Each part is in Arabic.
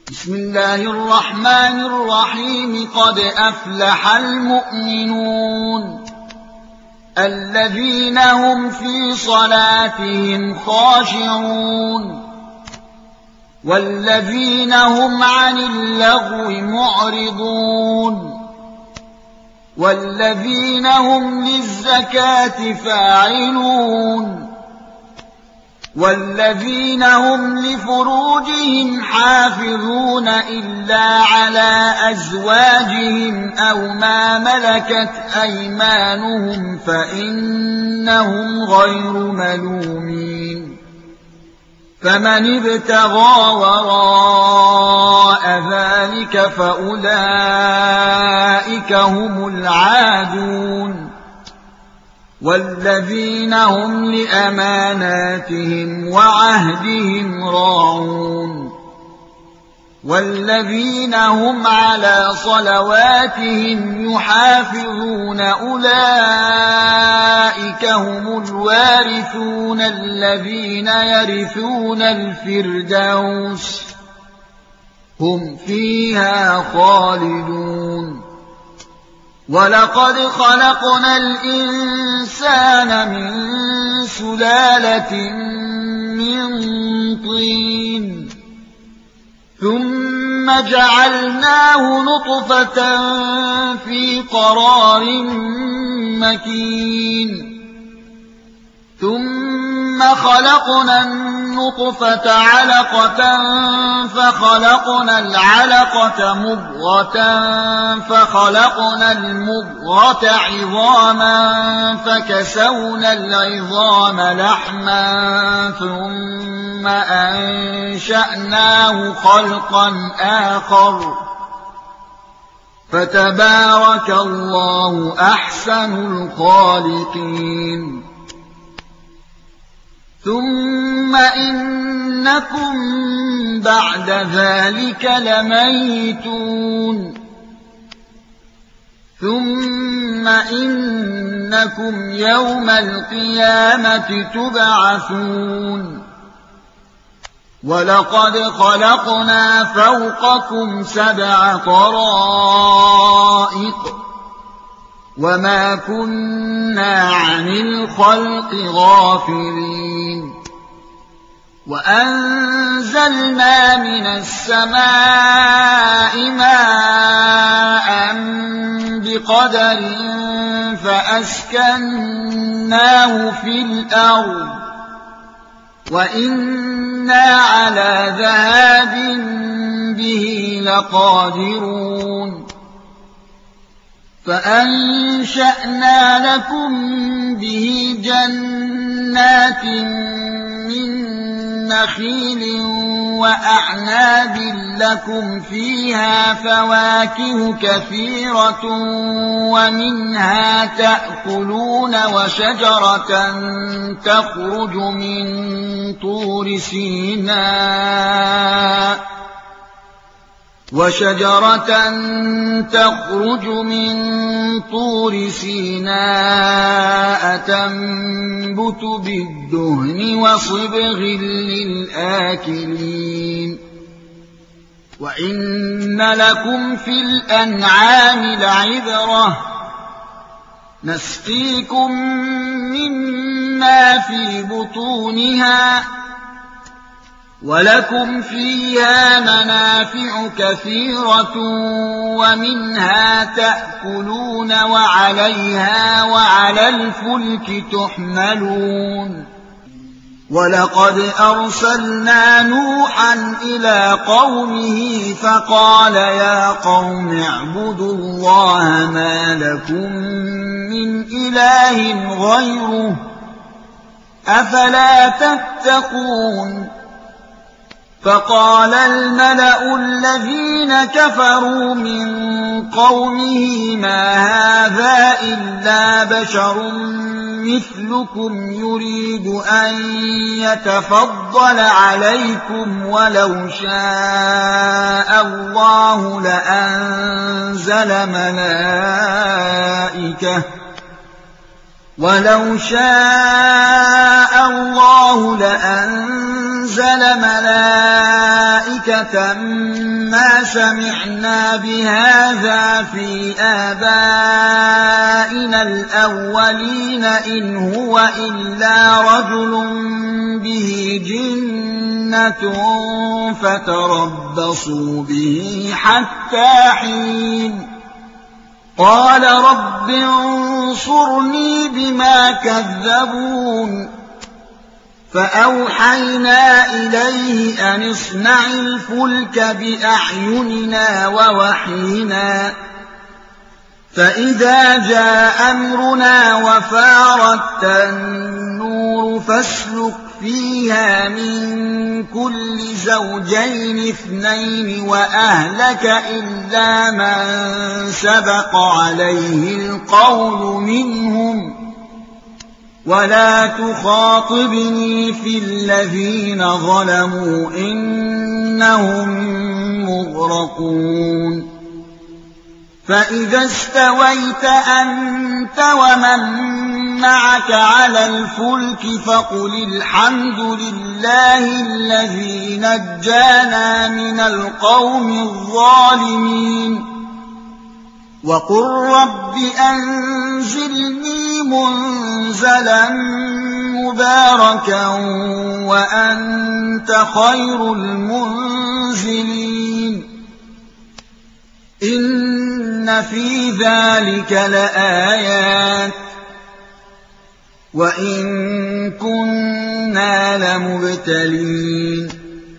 بسم الله الرحمن الرحيم. قد أفلح المؤمنون الذين هم في صلاتهم خاشعون والذين هم عن اللغو معرضون والذين هم للزكاة فاعلون والذين هم لفروجهم حافظون إلا على أزواجهم أو ما ملكت أيمانهم فإنهم غير ملومين. فمن ابتغى وراء ذلك فأولئك هم العادون والذين هم لأماناتهم وعهدهم راعون والذين هم على صلواتهم يحافظون أولئك هم الوارثون الذين يرثون الفردوس هم فيها خالدون. ولقد خلقنا الإنسان من سلالة من طين ثم جعلناه نطفة في قرار مكين ثم خلقنا النطفة علقة فخلقنا العلقة مضغة فخلقنا المضغة عظاما فكسونا العظام لحما ثم أنشأناه خلقا آخر فتبارك الله أحسن الخالقين. ثم إنكم بعد ذلك لميتون ثم إنكم يوم القيامة تبعثون. ولقد خلقنا فوقكم 7 طرائق وما كنا عن الخلق غافلين. وأنزلنا من السماء ماء بقدر فأسكناه في الأرض وإنا على ذهاب به لقادرون. فأنشأنا لكم به جنات من نخيل وأعناب لكم فيها فواكه كثيرة ومنها تأكلون وشجرة تخرج من طور سيناء تنبت بالدهن وصبغ للآكلين. وإن لكم في الأنعام لعبرة نسقيكم مما في بطونها ولكم فيها منافع كثيرة ومنها تأكلون وعليها وعلى الفلك تحملون. ولقد أرسلنا نوحا إلى قومه فقال يا قوم اعبدوا الله ما لكم من إله غيره أفلا تتقون. فقال الملأ الذين كفروا من قومه ما هذا إلا بشر مثلكم يريد أن يتفضل عليكم ولو شاء الله لأنزل أنزل ملائكة ما سمعنا بهذا في آبائنا الأولين إن هو إلا رجل به جنة فتربصوا به حتى حين قال رب انصرني بما كذبون فأوحينا إليه أن اصنع الفلك بأعيننا ووحينا فإذا جاء أمرنا وفارت النور فاسلك فيها من كل زوجين اثنين وأهلك إلا من سبق عليه القول منهم ولا تخاطبني في الذين ظلموا إنهم مغرقون فإذا استويت أنت ومن معك على الفلك فقل الحمد لله الذي نجانا من القوم الظالمين وقل رب أنزلني منزلا مباركا وأنت خير المنزلين إن في ذلك لآيات وإن كنا لمبتلين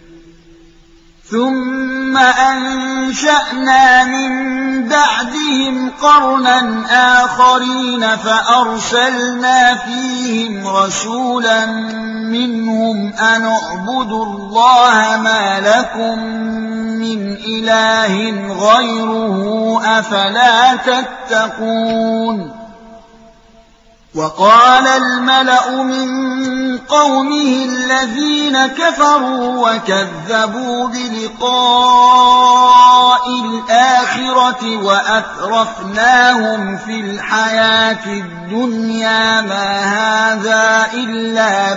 ثم أنشأنا من بعدهم قرنا آخرين فأرسلنا فيهم رسولا منهم أن اعبدوا الله ما لكم من إله غيره أفلا تتقون وقال الملأ من قومه الذين كفروا وكذبوا بلقاء الآخرة وأترفناهم في الحياة الدنيا ما هذا إلا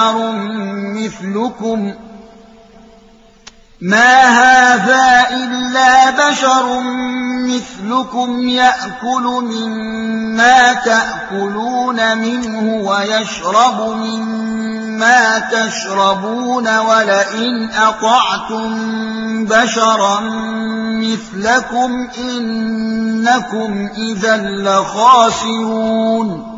بشر مثلكم يأكل مما تأكلون منه ويشرب مما تشربون ولئن أطعتم بشرا مثلكم إنكم إذا لخاسرون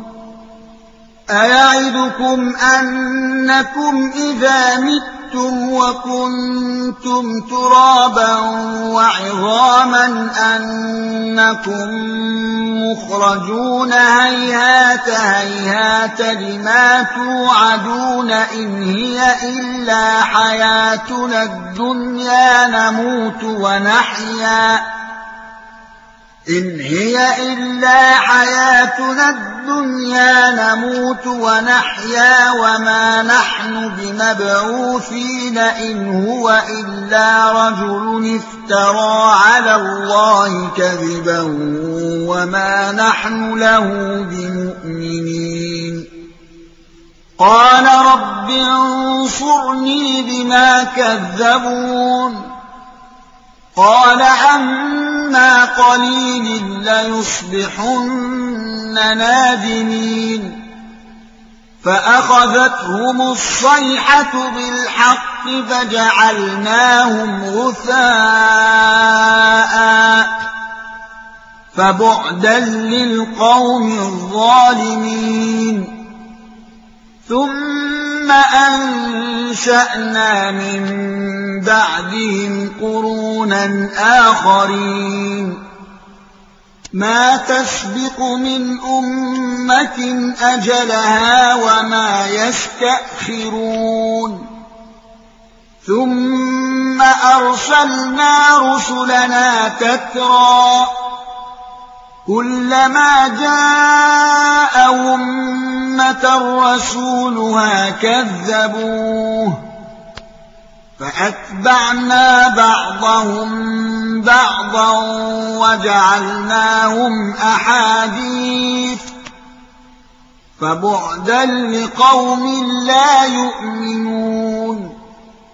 أيعدكم أنكم إذا متم وكنتم ترابا وعظاما أنكم مخرجون هيهات هيهات لما توعدون إن هي إلا حياتنا الدنيا نموت ونحيا وما نحن بمبعوثين إن هو إلا رجل افترى على الله كذبا وما نحن له بمؤمنين قال رب انصرني بما كذبون قال عما قليل ليصبحن نادمين فأخذتهم الصيحة بالحق فجعلناهم غثاء فبعدا للقوم الظالمين ثم أنشأنا من بعدهم قرونا آخرين ما تسبق من أمة أجلها وما يستأخرون ثم أرسلنا رسلنا تترى كلما جاء أمة رسولها كذبوه فأتبعنا بعضهم بعضا وجعلناهم أحاديث فبعدا لقوم لا يؤمنون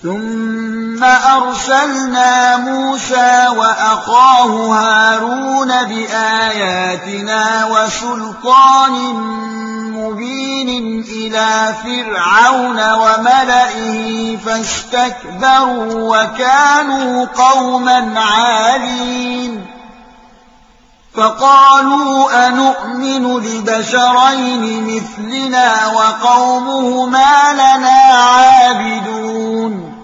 ثم أرسلنا موسى وأخاه هارون بآياتنا وسلطان مبين إلى فرعون وملئه فاستكبروا وكانوا قوما عالين فقالوا أنؤمن لبشرين مثلنا وقومهما لنا عابدون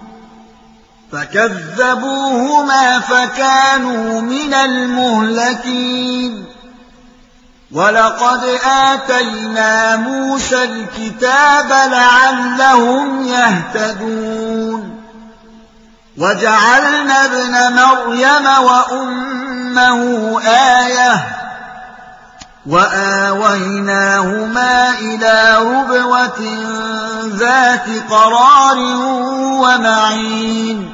فكذبوهما فكانوا من المهلكين ولقد آتينا موسى الكتاب لعلهم يهتدون وجعلنا ابن مريم وأمه آية وآويناهما إلى ربوة ذات قرار ومعين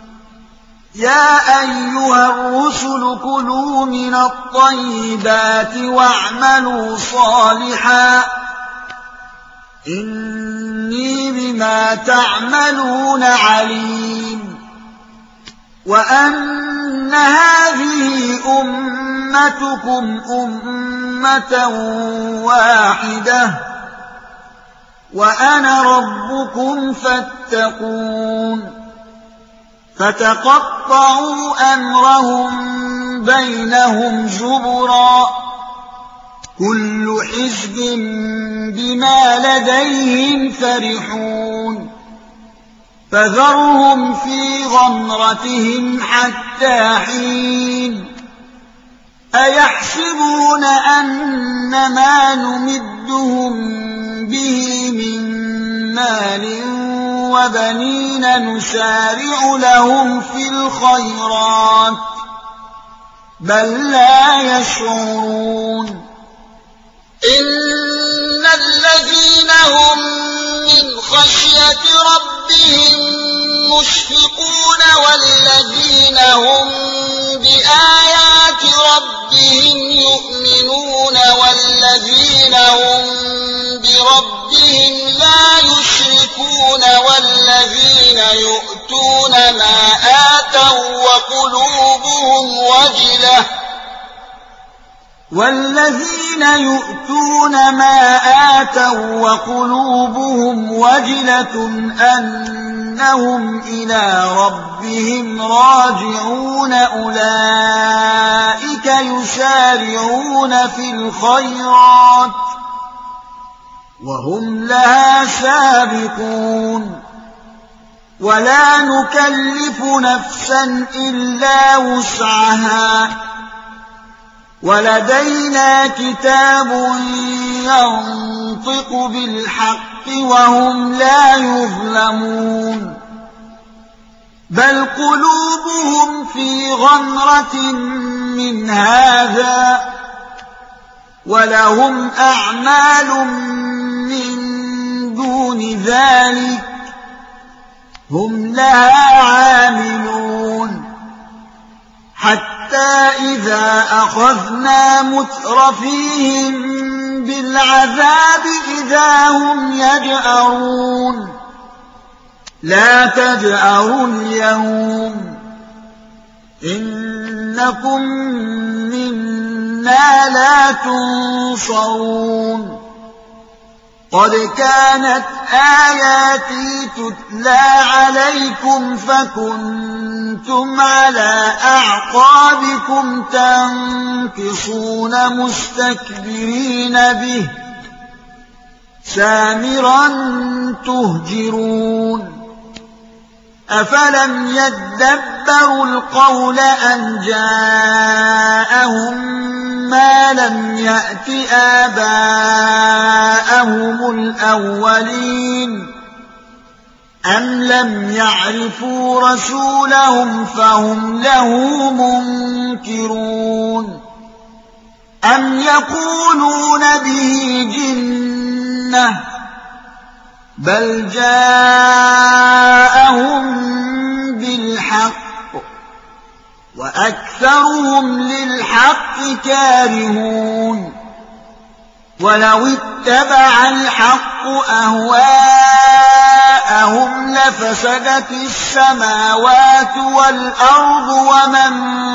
يا أيها الرسل كلوا من الطيبات واعملوا صالحا إني بما تعملون عليم وأن هذه أمتكم أمة واحدة وأنا ربكم فاتقون فتقطعوا أمرهم بينهم زبرا كل حزب بما لديهم فرحون فذرهم في غمرتهم حتى حين أيحسبون أن ما نمدهم به من مال وبنين نسارع لهم في الخيرات بل لا يشعرون إن الذين هم من خشية ربهم مشفقون والذين هم بآيات ربهم يؤمنون والذين هم بربهم لا يشركون والذين يؤتون ما آتوا وقلوبهم وجلة أنهم إلى ربهم راجعون أولئك يسارعون في الخيرات وهم لها سابقون ولا نكلف نفسا إلا وسعها ولدينا كتاب ينطق بالحق وهم لا يظلمون بل قلوبهم في غمرة من هذا ولهم أعمال من دون ذلك هم لها عاملون حتى إذا أخذنا مترفيهم بالعذاب إذا هم يجأرون لا تجأروا اليوم إنكم منا لا تنصرون قد كانت آياتي تتلى عليكم فكنتم على أعقابكم تنكصون مستكبرين به سامرا تهجرون أفلم يدبروا القول أم جاءهم ما لم يأت آباءهم الأولين أم لم يعرفوا رسولهم فهم له منكرون أم يقولون به جنة بل جاءهم بالحق وأكثرهم للحق كارهون ولو اتبع الحق أهواءهم لفسدت السماوات والأرض ومن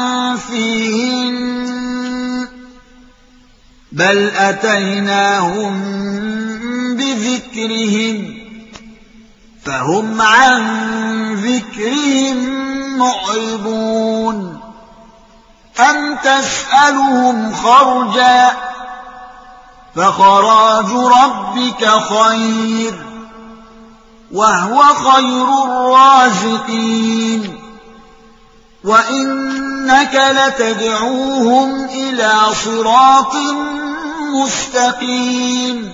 فيهن بل أتيناهم بذكرهم فهم عن ذكرهم معرضون أم تسألهم خرجا فخراج ربك خير وهو خير الرازقين وإنك لتدعوهم إلى صراط مستقيم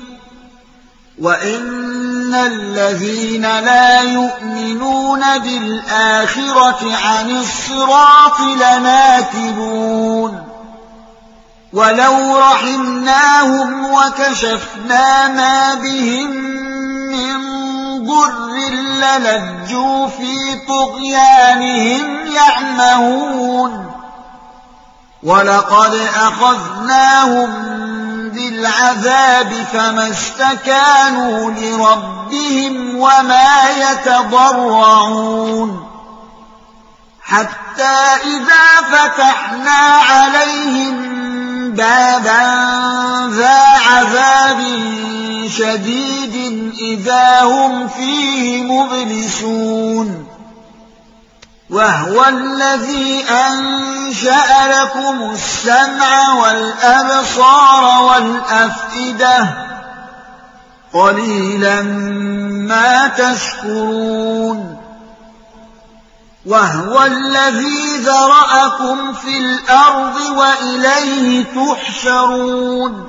وإن الذين لا يؤمنون بالآخرة عن الصراط لناكبون ولو رحمناهم وكشفنا ما بهم من ضر للجوا في طغيانهم يعمهون ولقد أخذناهم بالعذاب فما استكانوا لربهم وما يتضرعون حتى إذا فتحنا عليهم بابا ذا عذاب شديد إذا هم فيه مبلسون وهو الذي أنشأ لكم السمع والأبصار والأفئدة قليلا ما تشكرون وهو الذي ذرأكم في الأرض وإليه تحشرون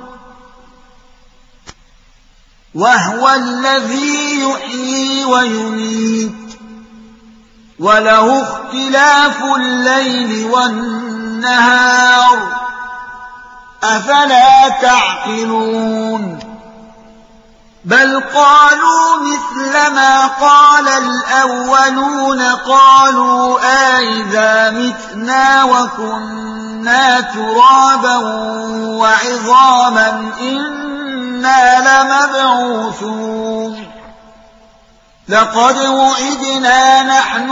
وهو الذي يحيي ويميت وله اختلاف الليل والنهار أفلا تعقلون بل قالوا مثل ما قال الأولون قالوا أئذا متنا وكنا ترابا وعظاما إنا لمبعوثون لقد وعدنا نحن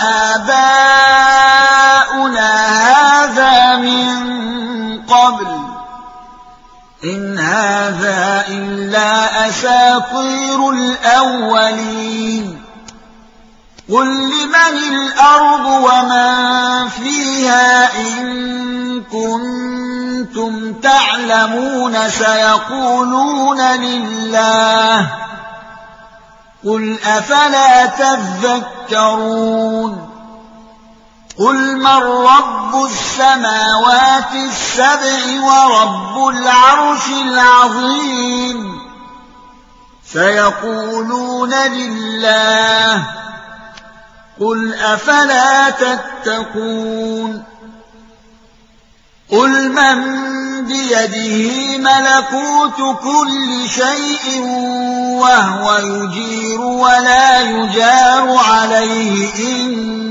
وآباؤنا هذا من قبل إن هذا إلا أساطير الأولين قل لمن الأرض ومن فيها إن كنتم تعلمون سيقولون لله قل أفلا تذكرون قل من رب السماوات السبع ورب العرش العظيم سيقولون لله قل أفلا تتقون قل من بيده ملكوت كل شيء وهو يجير ولا يجار عليه إن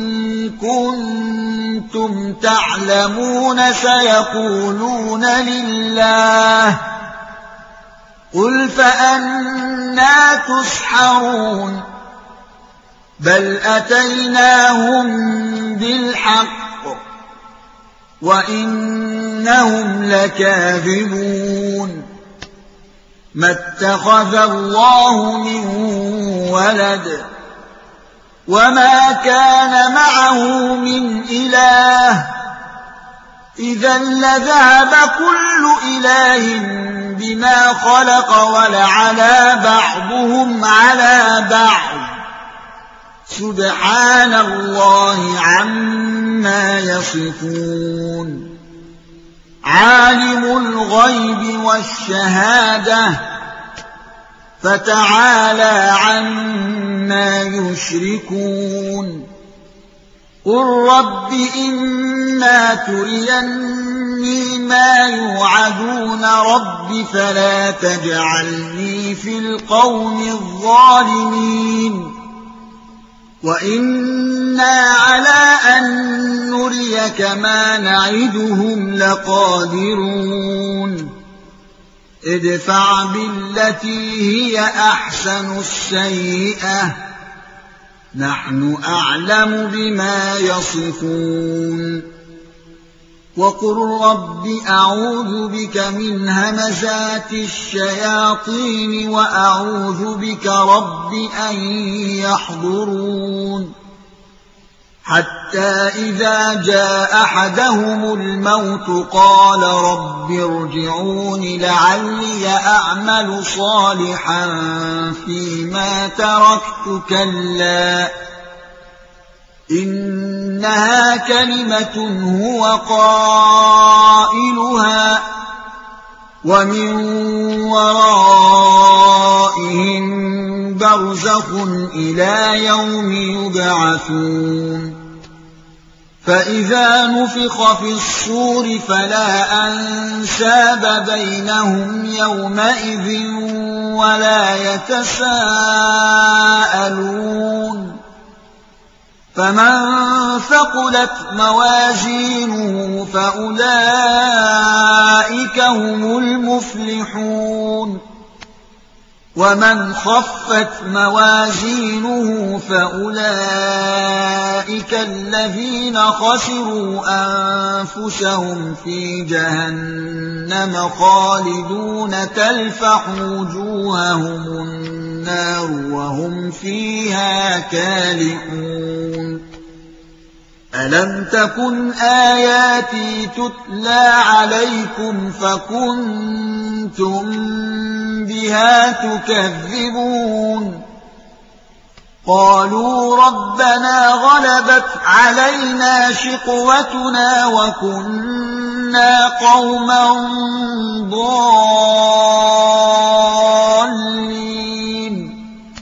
كنتم تعلمون سيقولون لله قل فأنى تسحرون بل أتيناهم بالحق وإنهم لكاذبون ما اتخذ الله من ولد وما كان معه من إله إذا لذهب كل إله بما خلق ولعلى بعضهم على بعض سبحان الله عما يصفون عالم الغيب والشهادة فتعالى عما يشركون قل رب إما تريني ما يوعدون رب فلا تجعلني في القوم الظالمين وإنا على أن نريك ما نعدهم لقادرون ادفع بالتي هي أحسن السيئة نحن أعلم بما يصفون وقل رب أعوذ بك من همزات الشياطين وأعوذ بك رب أن يحضرون حتى إذا جاء أحدهم الموت قال رب ارجعون لعلي أعمل صالحا فيما تركت كلا إنها كلمة هو قائلها ومن ورائهم برزخ إلى يوم يبعثون فإذا نفخ في الصور فلا أنساب بينهم يومئذ ولا يتساءلون فمن ثقلت موازينه فأولئك هم المفلحون ومن خفت موازينه فأولئك الذين خسروا أنفسهم في جهنم خالدون تلفح وجوههم النار وهم فيها كالحون ألم تكن آياتي تتلى عليكم فكنتم بها تكذبون قالوا ربنا غلبت علينا شقوتنا وكنا قوما ضالين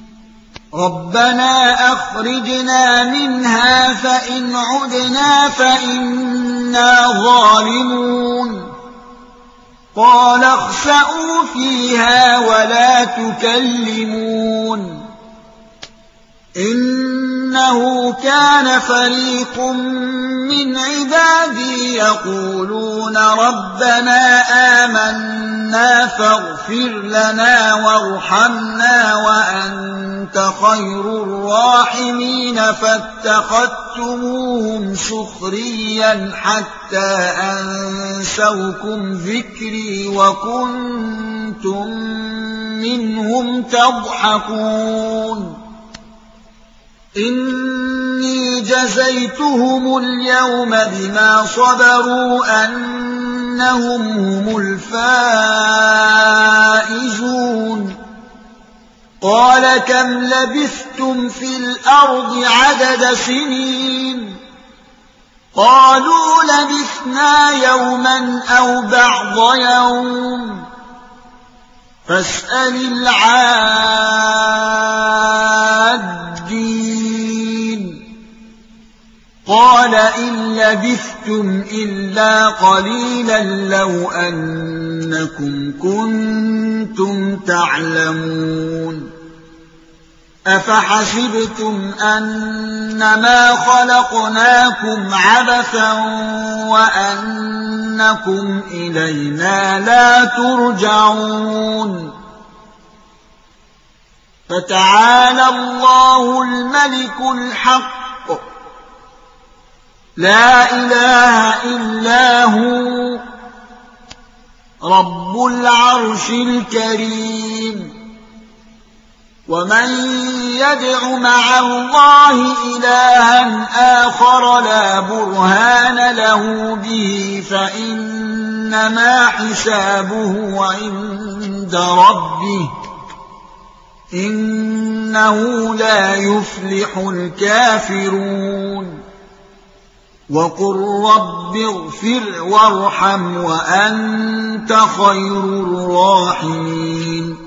ربنا أخرجنا منها فإن عدنا فإنا ظالمون قال اخسئوا فيها ولا تكلمون إنه كان فريق من عبادي يقولون ربنا آمنا فاغفر لنا وارحمنا وأنت خير الراحمين فاتخذتموهم سخريا حتى أنسوكم ذكري وكنتم منهم تضحكون إني جزيتهم اليوم بما صبروا أنهم هم الفائزون قال كم لبثتم في الأرض عدد سنين قالوا لبثنا يوما أو بعض يوم فاسأل العادين قال إن لبثتم إلا قليلا لو أنكم كنتم تعلمون أفحسبتم أنما خلقناكم عبثا وأنكم إلينا لا ترجعون فتعالى الله الملك الحق لا إله إلا هو رب العرش الكريم ومن يدع مع الله إلها آخر لا برهان له به فإنما حسابه عند ربه إنه لا يفلح الكافرون وقل رب اغفر وارحم وأنت خير الراحمين